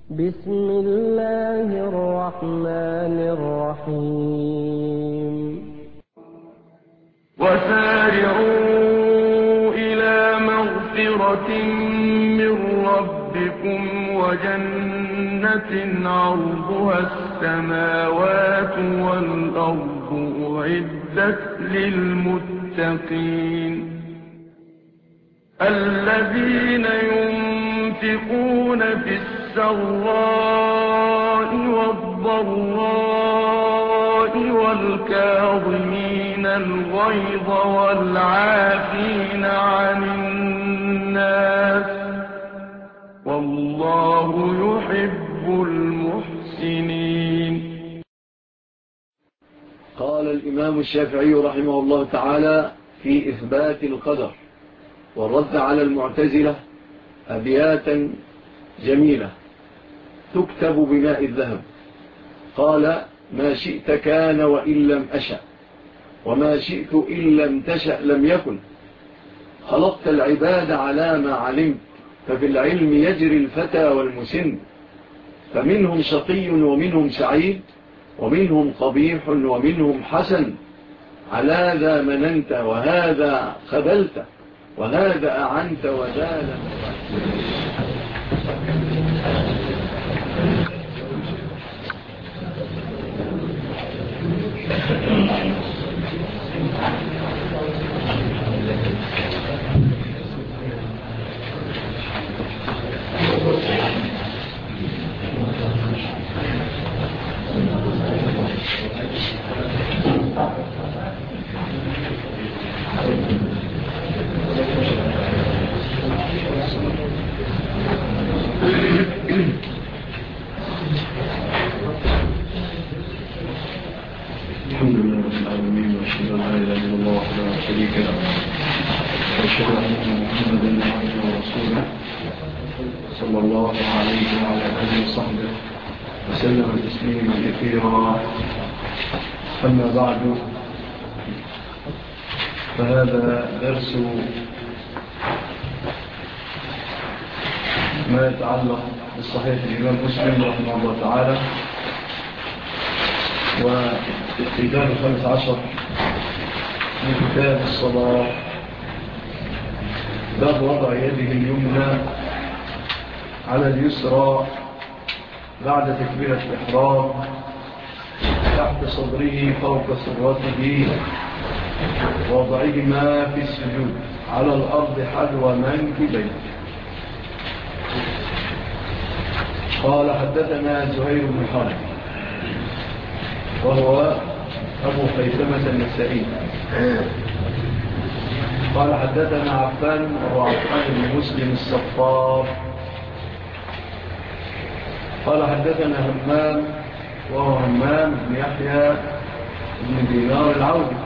بسم الله الرحمن الرحيم. وسارعوا إلى مغفرة من ربكم وجنة عرضها السماوات والأرض أعدت للمتقين الذين ينفقون في السراء والضراء والكاظمين الغيظ والعافين عن الناس والله يحب المحسنين. قال الإمام الشافعي رحمه الله تعالى في إثبات القدر والرد على المعتزلة أبياتا جميلة تكتب بماء الذهب. قال: ما شئت كان وإن لم أشأ، وما شئت إن لم تشأ لم يكن. خلقت العباد على ما علمت، ففي العلم يجري الفتى والمسن، فمنهم شقي ومنهم سعيد، ومنهم قبيح ومنهم حسن. على ذا مننت وهذا خذلت، وهذا أعنت وذا لم الحمد لله رب العالمين، وأشهد أن لا إله إلا الله وحده لا شريك له، وأشهد أن محمدا عبده ورسوله صلى الله عليه وعلى آله وصحبه وسلم تسليما كثيرا. أما بعد، فهذا درس ما يتعلق بالصحيح الإمام مسلم رحمه الله تعالى، وفي باب 15 من كتاب الصلاة، باب وضع يده اليمنى على اليسرى بعد تكبيرة الإحرام تحت صدره فوق سرته، ووضعهما في السجود على الأرض حذو منكبيه. قال: حدثنا زهير بن حرب وهو أبو خيثمة النسائي. قال: حدثنا عفان وهو عفان بن مسلم الصفار. قال: حدثنا همام وهو همام بن يحيى بن دينار العودي،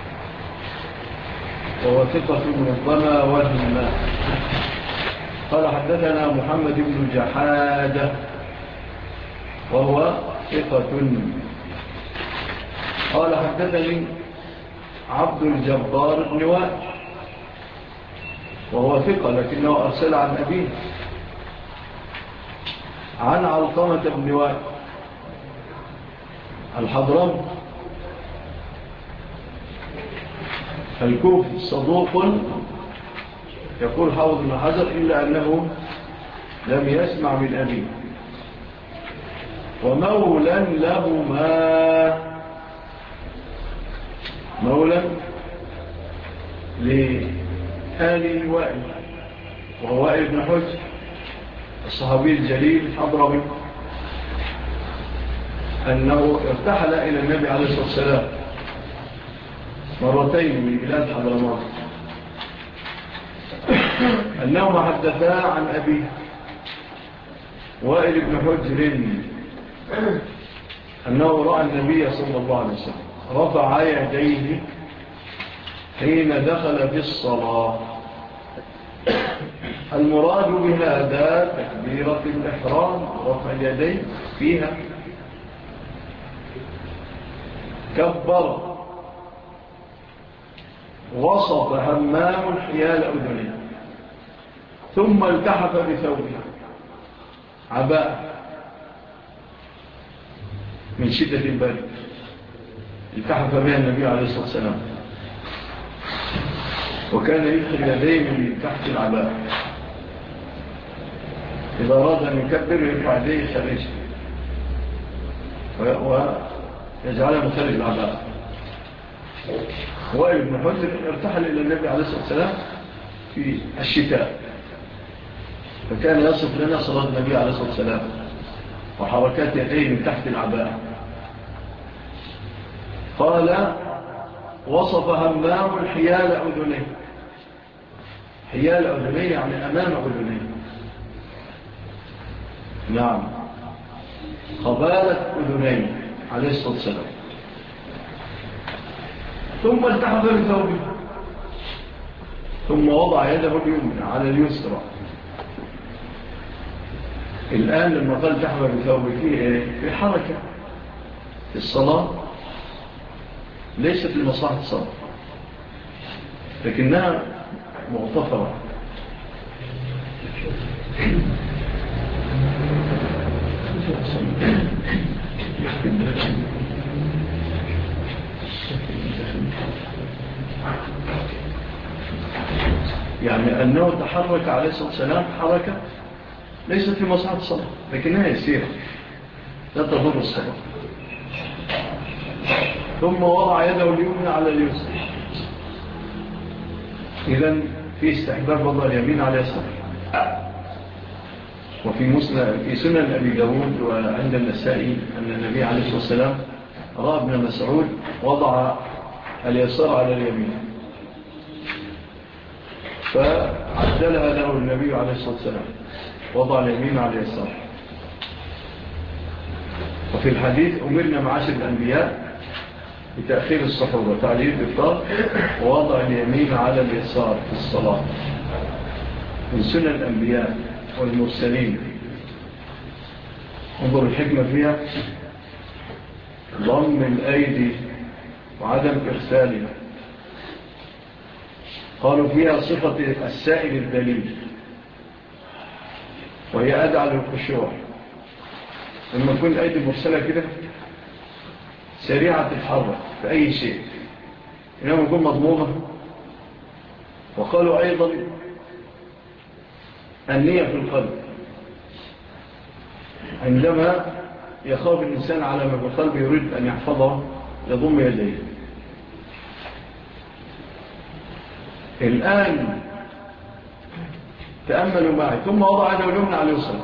وهو ثقة منظمة والهمام. قال: حدثنا محمد بن جحادة وهو ثقة. قال: حدثني عبد الجبار بن وائل وهو ثقة لكنه أرسل عن أبيه عن علقمة بن وائل الحضرمي الكوفي صدوق، يقول حافظ بن حجر إلا أنه لم يسمع من أبيه، ومولا لهما، مولا لآل وائل وهو وائل بن حجر الصحابي الجليل الحضرمي، أنه ارتحل إلى النبي عليه الصلاة والسلام مرتين من بلاد حضرموت، أنهما حدثا عن أبيه وائل بن حجر أنه رأى النبي صلى الله عليه وسلم رفع يديه حين دخل في الصلاة. المراد بهذا تكبيرة الإحرام، رفع يديه فيها، كبر وصف همام حيال أذنه ثم التحف بثوبه عباء من شدة البرد التحف بها النبي عليه الصلاة والسلام، وكان يدخل يديه من تحت العباءة، إذا أراد أن يكبر يرفع يديه خارجه ويجعلها مخارج العباءة. وائل بن حجر ارتحل إلى النبي عليه الصلاة والسلام في الشتاء، فكان يصف لنا صلاة النبي عليه الصلاة والسلام وحركات يديه من تحت العباءة. قال وصف همام حيال أذنيه، حيال أذنيه يعني أمام أذنيه، نعم، قبالة أذنيه عليه الصلاة والسلام. ثم التحف بثوبه، ثم وضع يده اليمنى على اليسرى. الآن لما قال التحف بثوبه في حركة في الصلاة ليست لمصلحة الصلاة، لكنها مغتفرة. يعني أنه تحرك عليه الصلاة والسلام حركة ليست في مصلحة الصلاة، لكنها يسيرة لا تضر الصلاة. ثم وضع يده اليمنى على اليسر. إذن في استحباب وضع اليمين على اليسار. وفي سنن أبي داود وعند النسائي أن النبي عليه الصلاة والسلام رأى ابن مسعود وضع اليسار على اليمين، فعدلها له النبي عليه الصلاة والسلام، وضع اليمين على اليسار. وفي الحديث أمرنا معاشر الأنبياء بتأخير السحور وتعليل الإفطار ووضع اليمين على اليسار في الصلاة. من سنن الأنبياء والمرسلين. انظر الحكمة فيها، ضم الأيدي وعدم إرسالها. قالوا فيها صفة السائل الدليل، وهي أدعى للخشوع. لما تكون الأيدي مرسلة كده سريعة تتحرك في أي شيء، إنما يكون مضمومة. وقالوا أيضا النية في القلب، عندما يخاف الإنسان على ما في القلب يريد أن يحفظه يضم يديه. الآن تأملوا معي، ثم وضع يده اليمنى على اليسرى،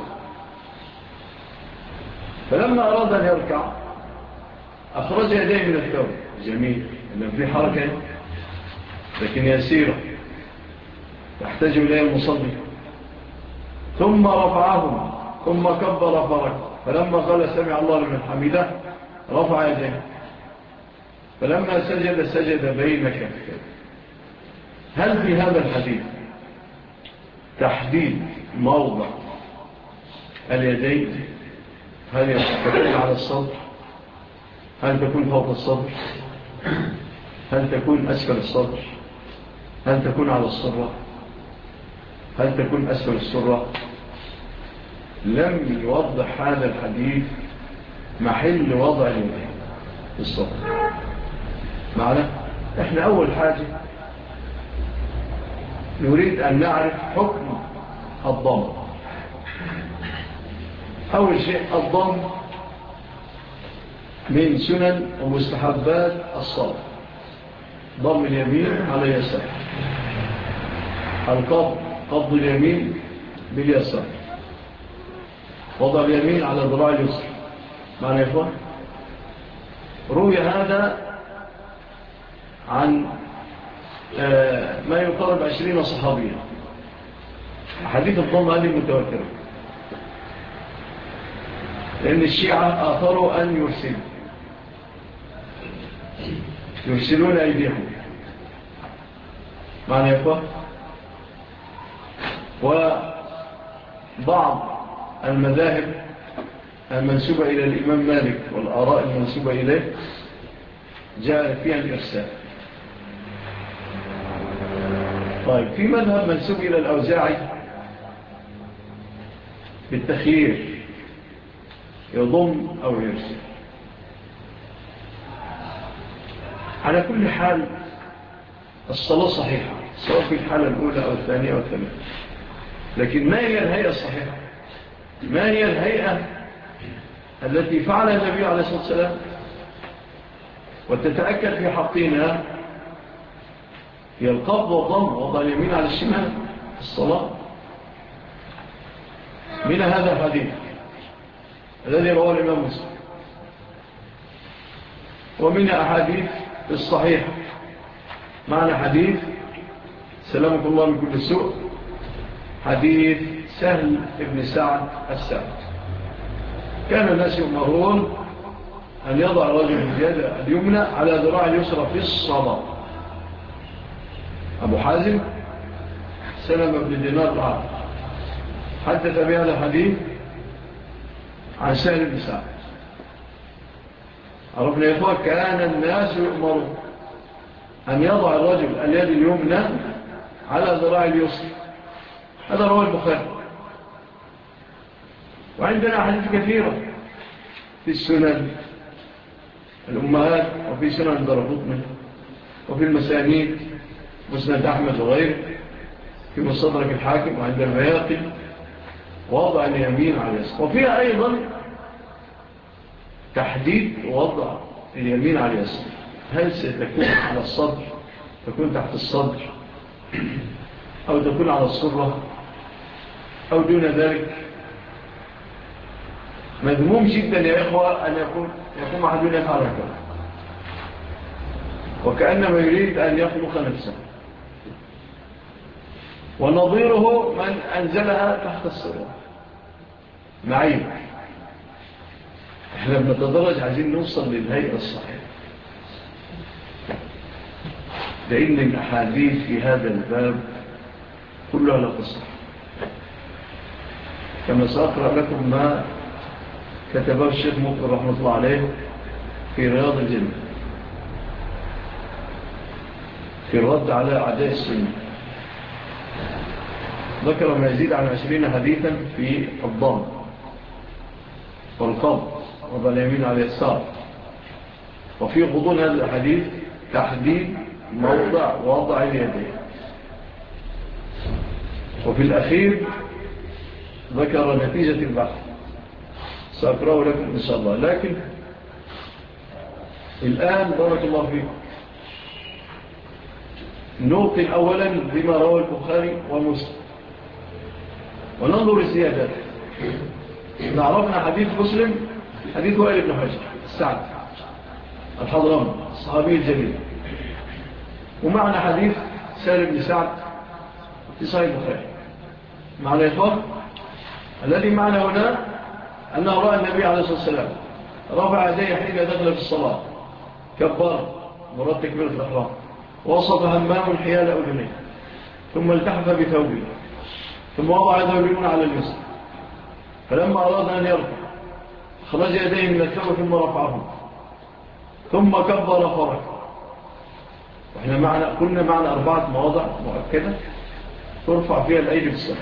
فلما أراد أن يركع أخرج يديه من الثوب. جميل، لأن في حركة لكن يسيرة تحتاج إليه المصلي. ثم رفعهم، ثم كبر فركع، فلما قال سمع الله لمن حمده رفع يديه، فلما سجد بين كفيه. هل في هذا الحديث تحديد موضع اليدين؟ هل تكون على الصدر؟ هل تكون فوق الصدر؟ هل تكون أسفل الصدر؟ هل تكون على الصرة؟ هل تكون أسفل الصرة؟ لم يوضح هذا الحديث محل وضع اليدين في الصدر. معنا؟ احنا أول حاجة نريد أن نعرف حكم الضم. أول شيء الضم من سنن ومستحبات الصلاة. ضم اليمين على اليسار، قبض اليمين باليسار، وضع اليمين على ذراع اليسر. معنى يا إخوان روي هذا عن ما يقارب 20 صحابيا. حديث الضم هذه متواترة، لأن الشيعة آثروا أن يرسلون أيديهم. معنى يا إخوان وبعض المذاهب المنسوبة إلى الإمام مالك والآراء المنسوبة إليه جاء فيها الإرسال. طيب في مذهب منسوب إلى الأوزاعي بالتخيير، يضم أو يرسل. على كل حال الصلاة صحيحة سواء في الحالة الأولى أو الثانية أو الثالثة. لكن ما هي الهيئة الصحيحة؟ ما هي الهيئة التي فعلها النبي عليه الصلاة والسلام وتتأكد في حقنا هي القبض والضم وضع اليمين على الشمال في الصلاة. من هذا الحديث الذي رواه الإمام مسلم، ومن أحاديث الصحيح معنى حديث سلامك الله من كل سوء، حديث سهل ابن سعد السعد. كان الناس يؤمرون أن يضع الرجل اليد اليمنى على ذراع اليسرى في الصلاة. أبو حازم سلم بن دينار العرب حدث بهذا الحديث عن سهل بن سعد. عرفنا يا إخوة كان الناس يؤمرون أن يضع الرجل اليد اليمنى على ذراع اليسرى. هذا رواه البخاري. وعندنا حديث كثيرة في السنن الأمهات وفي سنن الدارقطني وفي المسانيد مسند أحمد وغيره في مستدرك الحاكم وعند البياقي وضع اليمين على اليسار. وفيها أيضا تحديد وضع اليمين على اليسار، هل ستكون على الصدر، تكون تحت الصدر، أو تكون على الصرة أو دون ذلك. مذموم جدا يا إخوة أن يقوم أحدنا يفعل هكذا وكأنما يريد أن يخلق نفسه، ونظيره من أنزلها تحت الصرة معين. احنا بنتدرج عايزين نوصل للهيئة الصحيحة، لأن الأحاديث في هذا الباب كلها لا تصح. كما سأقرأ لكم ما كتبه الشيخ مقبل رحمة الله عليه في رياض الجنة في الرد على أعداء السنة. ذكر ما يزيد عن 20 حديثا في الضم والقبض وضع اليمين على اليسار. وفي غضون هذا الحديث تحديد موضع وضع اليدين. وفي الأخير ذكر نتيجة البحث سأقرأه لكم إن شاء الله. لكن الآن بارك الله فيكم نوقن أولا بما روى البخاري ومسلم وننظر الزيادات. نعرفنا حديث مسلم حديث وائل بن حجر السعد الحضرمي الصحابي الجليل، ومعنى حديث سهل بن سعد في صحيح البخاري. معنى إخوان الذي معنى هنا أنه رأى النبي عليه الصلاة والسلام رفع يديه حين دخل في الصلاة كبر مراد تكبيرة الإحرام، وصف همام حيال أذنيه، ثم التحف بثوبه، ثم وضع يده اليمنى على اليسرى، فلما أراد أن يرفع خرج يديه من الثوب ثم رفعه، ثم كبر فرج. وإحنا قلنا معنى 4 مواضع مؤكدة ترفع فيها الأيدي بالصدر.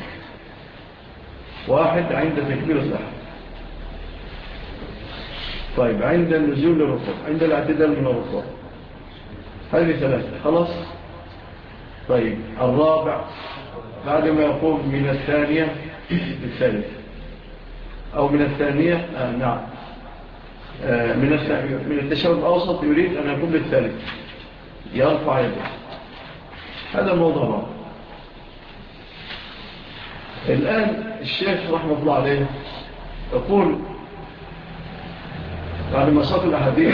1 عند تكبير الإحرام، طيب عند النزول للركوع، عند الاعتدال من الركوع، هذه 3 خلاص. طيب 4 بعد ما يقوم من الثانية للثالث أو من الثانية نعم من التشهد الأوسط يريد أن يقوم للثالث يرفع يده. هذا الموضوع رابع. الآن الشيخ رحمه الله عليه يقول بعد ما صف الأحاديث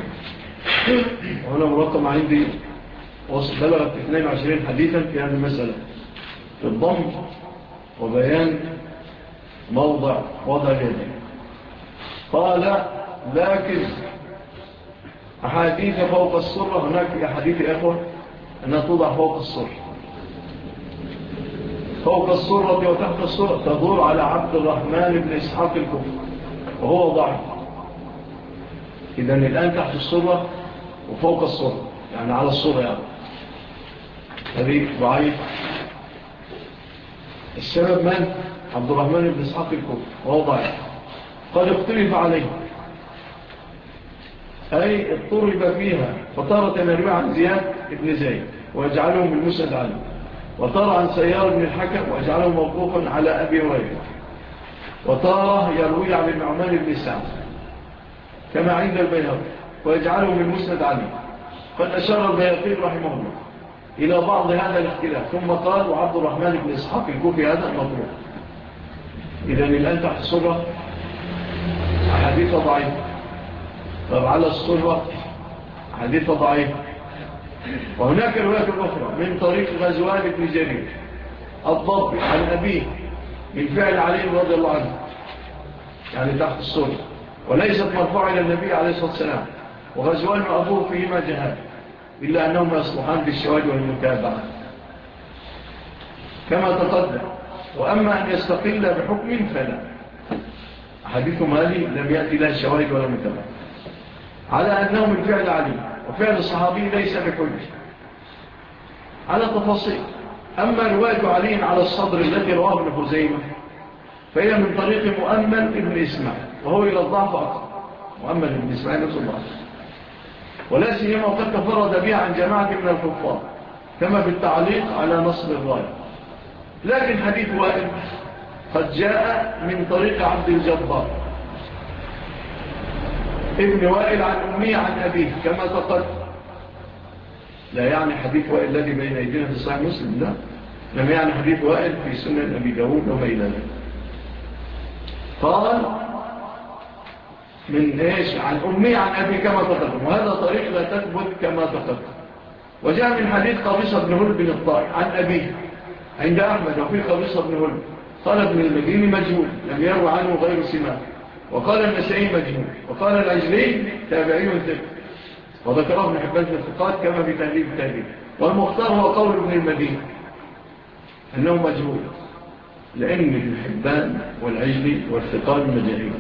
وهنا مرقم عندي بلغت 22 حديثا في هذه المسألة في الضم وبيان موضع وضع اليدين. قال لكن أحاديث فوق السرة، هناك أحاديث أخوة أنها توضع فوق السرة، فوق السرة وتحت السرة، تدور على عبد الرحمن بن إسحاق الكوفي وهو ضعيف. إذن الآن تحت السرة وفوق السرة يعني على السرة يعني هذه ضعيف. السبب من؟ عبد الرحمن بن إسحاق الكوفي وهو ضعيف، قد اختلف عليه أي اضطرب فيها، فتارة يروي عن زياد بن زيد ويجعله من مسند علي، وتارة عن سيار بن الحكم ويجعله موقوفا على أبي هريرة، وتارة يروي عن النعمان بن سعد كما عند البيهقي ويجعله من مسند علي. قد أشار البيهقي رحمه الله إلى بعض هذا الاختلاف، ثم قال وعبد الرحمن بن إسحاق الكوفي هذا مطروح. إذن الآن تحت الصورة حديث ضعيف، طب على الصورة حديث ضعيف. وهناك رواية أخرى من طريق غزوان بن جرير الضبي عن أبيه من فعل علي رضي الله عنه، يعني تحت الصورة، وليست مرفوعة إلى النبي عليه الصلاة والسلام. وغزوان وأبوه فيهما جهاد إلا أنهما يصلحان بالشواهد والمتابعة كما تقدم. وأما أن يستقل بحكم فلا، حديثهم هذه لم يأتي لها الشواهد ولا متابعة، على أنه من فعل علي، وفعل الصحابي ليس بحجة على تفاصيل. أما رواية علي على الصدر التي رواه ابن خزيمة فهي من طريق مؤمن ابن إسماعيل، وهو إلى الضعف أكثر. مؤمن ابن إسماعيل نفس الضعف، ولا سيما وقد تفرد بها عن جماعة من الحفاظ كما بالتعليق على نصب الراية. لكن حديث وائل قد جاء من طريق عبد الجبار ابن وائل عن أمي عن أبيه كما تقدم. لا يعني حديث وائل الذي بين أيدينا في صحيح مسلم، لا، لم يعني حديث وائل في سنن أبي داود وما إلى ذلك. قال من إيش؟ عن أمي عن أبي كما تقدم، وهذا طريق لا تثبت كما تقدم. وجاء من حديث قبيصة بن هلب بن الطائي عن أبيه عند أحمد وفي قبيصة بن هلب، قال ابن المديني مجهول لم يروى عنه غير سماك، وقال النسائي مجهول، وقال العجلي تابعي ثقة، وذكره ابن حبان في الثقات كما بتهذيب التهذيب. والمختار هو قول ابن المديني أنه مجهول، لأن ابن حبان والعجلي والثقات مجاهيل.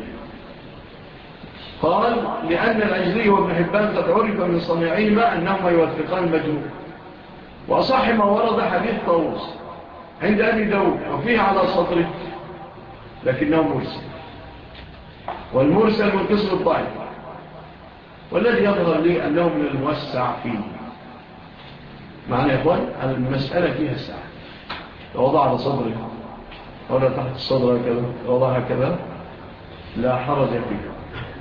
قال لأن العجلي وابن حبان قد عرف من صنيعهما أنهما يوثقان المجهول. وأصح ما ورد حديث طاووس عند أبي داود وفيه على صدره لكنه مرسل، والمرسل من قسم الضعيف، والذي يظهر لي أنه من الموسع فيه. معنى يا إخوان المسألة فيها الساعة، لو وضع على صدره ولا تحت الصدر هكذا وضعها كذا لا حرج فيه،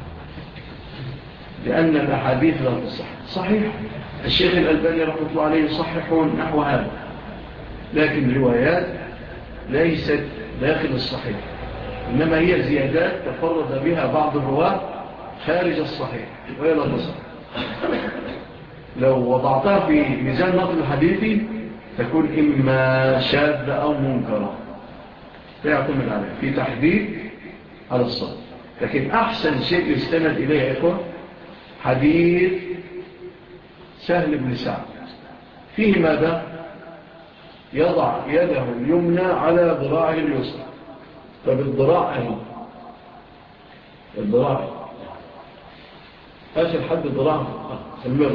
لأن الأحاديث لا تصح. صحيح الشيخ الألباني رحمه الله عليه يصححون نحو هذا، لكن روايات ليست داخل الصحيح، إنما هي زيادات تفرد بها بعض الرواة خارج الصحيح وهي لا تصح. لو وضعتها في ميزان نقل الحديثي تكون إما شاذة أو منكرة، لا يعتمد عليها في تحديد على الصدر. لكن أحسن شيء يستند إليه يا إخوة حديث سهل بن سعد فيه ماذا؟ يضع يده اليمنى على ذراعه اليسرى. فبالذراع أهي الذراع آخر حد الذراع المرض،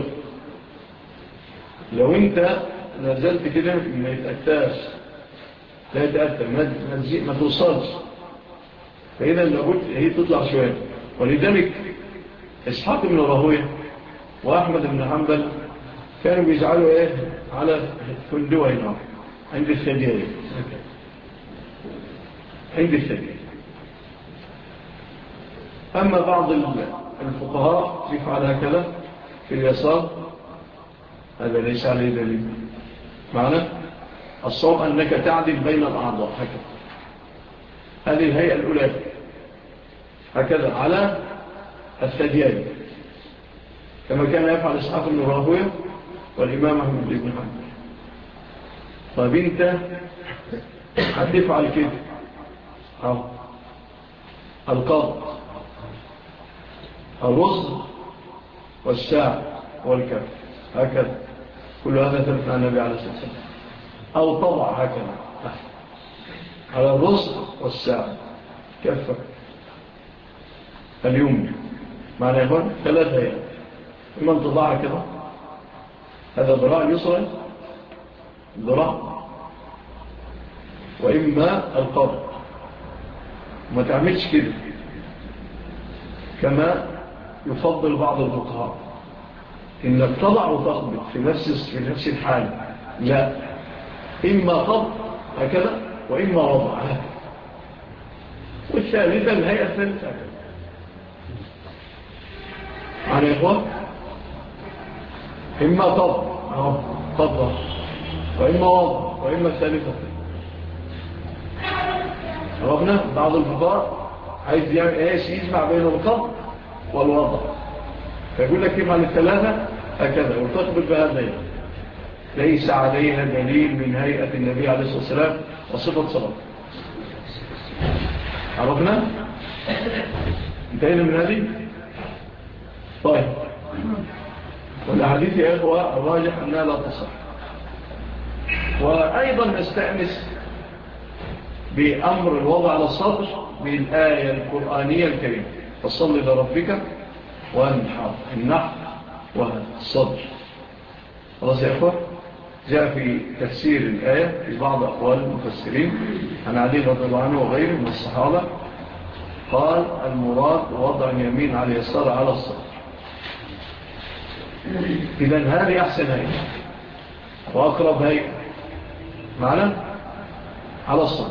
لو انت نزلت كده ما يتأتاش، لا يتأتى ما توصلش، فإذا لابد هي تطلع شوية. ولذلك إسحاق بن راهويه وأحمد بن حنبل كانوا بيجعلوا إيه على فندوة هنا عند الثديين، عند الثديين. أما بعض الفقهاء يفعل هكذا في اليسار، هذا ليس عليه دليل. معنى الصواب أنك تعدل بين الأعضاء هكذا، هذه الهيئة الأولى هكذا على الثديين كما كان يفعل إسحاق بن راهويه والإمام أحمد بن حنبل. طيب انت هتفعل كده القبض الرز والساع والكف هكذا، كل هذا ثبت عن النبي عليه الصلاة والسلام. أو طبع هكذا على الرز والساع كفك اليوم، معنى يقول ثلاثة أيام، إما أن تضعها كذا، هذا ذراع يسرى ذراع، وإما القبض. ما تعملش كده كما يفضل بعض الفقهاء إنك تضع وتخبط في نفس الحال، لا، إما خبط هكذا وإما وضع هكذا، والثالثة الهيئة الثالثة هكذا. معنى يا إخوان إما طبع وإما وضع وإما الثالثة. عرفنا بعض الفقهاء عايز يجمع بين الطبع والوضع، فيقول لك يفعل الثلاثة هكذا وتقبل بهذا. ليس عليها دليل من هيئة النبي عليه الصلاة والسلام وصفة صلاة. عرفنا؟ انتهينا من هذه؟ طيب، والأحاديث يا إخوة الراجح أنها لا تصح. وأيضا نستأنس بأمر الوضع على الصدر بالآية القرآنية الكريمة، فصل لربك وانحر، النحر والصدر. خلاص يا إخوة، جاء في تفسير الآية في بعض أقوال المفسرين عن علي رضي الله عنه وغيره من الصحابة، قال المراد وضع اليمين على اليسار على الصدر. إذن هذه أحسن هيئة وأقرب هيئة معنا على الصدر.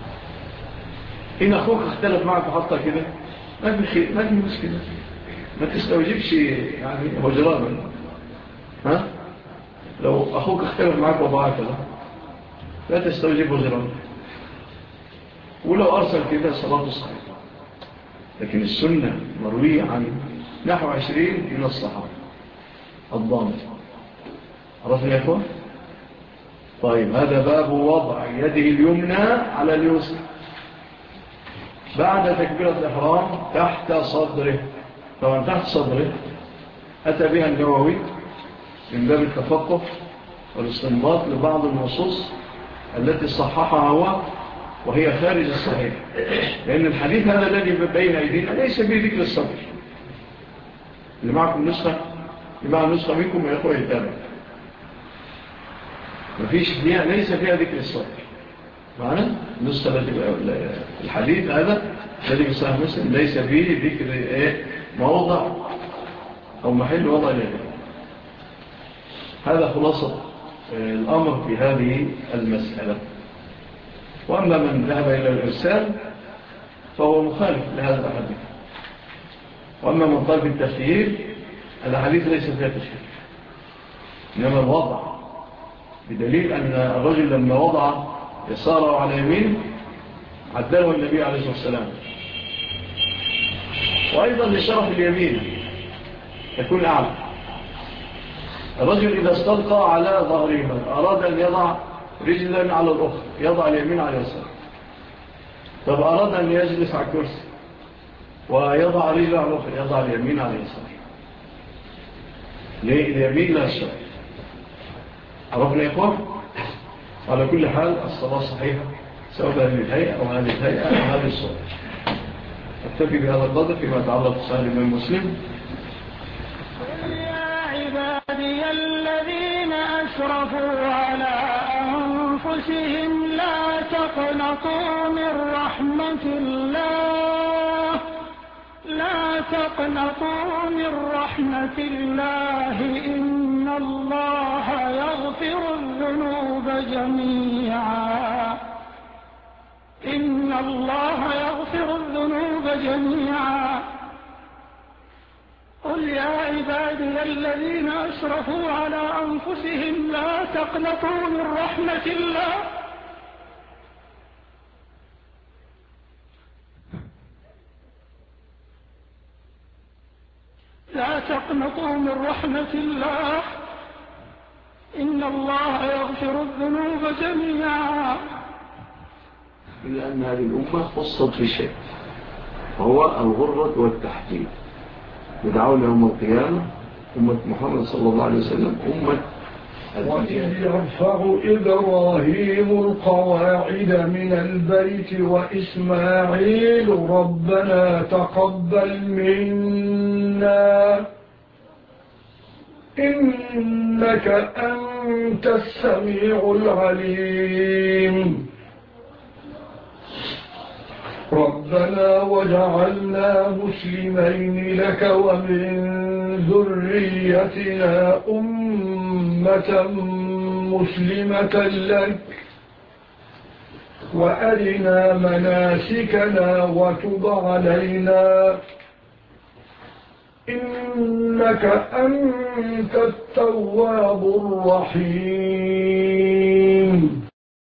إن أخوك اختلف معك وحطها كده ما في مشكلة، ما تستوجبش يعني هجرانا. ها؟ لو أخوك اختلف معك وضعها كده لا تستوجب هجرانا، ولو أرسل كده صلاة صحيحة. لكن السنة مروية عن نحو 20 من الصحابة الضامن. عرفنا يا أخوان؟ طيب، هذا باب وضع يده اليمنى على اليسرى بعد تكبيرة الإحرام تحت صدره. طبعا تحت صدره أتى بها النووي من باب التفقه والاستنباط لبعض النصوص التي صححها هو وهي خارج الصحيح، لأن الحديث هذا الذي بين أيدينا ليس فيه ذكر الصدر. اللي معكم نسخة منكم يا أخوة يتابع، ليس فيها ذكر الصدر. معنا النسخة الحديث هذا الذي في صحيح مسلم ليس فيه ذكر موضع أو محل وضع اليدين. هذا خلاصة الأمر في هذه المسألة. وأما من ذهب إلى الإرسال فهو مخالف لهذا الحديث. وأما من طلب التخيير الحديث ليس فيها تخيير، إنما الوضع، بدليل أن الرجل لما وضع يساره على يمين عدله النبي عليه الصلاة والسلام. وأيضا لشرف اليمين يكون أعلى. الرجل إذا استلقى على ظهره أراد أن يضع رجلا على الأخرى يضع اليمين على اليسار. طب أراد أن يجلس على الكرسي ويضع رجل على الأخرى يضع اليمين على اليسار. ليه؟ اليمين لا الشرف. عرفنا يا إخوان؟ على كل حال الصلاة صحيحة سواء هذه الهيئة أو هذه الهيئة أو هذه الصلاة. أكتفي بهذا القدر فيما يتعلق بصحيح الإمام مسلم. يا عبادي الذين أسرفوا على أنفسهم لا تقنطوا من رحمة الله، لا تقنطوا من رحمة الله، إن الله يغفر الذنوب جميعا، إن الله يغفر الذنوب جميعا. قل يا عبادي الذين أسرفوا على أنفسهم لا تقنطوا من رحمة الله، لا تقنطوا من رحمة الله، إن الله يغفر الذنوب جميعا. إلا أن هذه الأمة خصت في شيء وهو الغرة والتحديد. يدعون يوم القيامة أمة محمد صلى الله عليه وسلم أمة وإذ يرفع إبراهيم القواعد من البيت وإسماعيل ربنا تقبل منا إنك أنت السميع العليم. ربنا وجعلنا مسلمين لك ومن ذريتنا أمة مسلمة لك وأرنا مناسكنا وتب علينا إنك أنت التواب الرحيم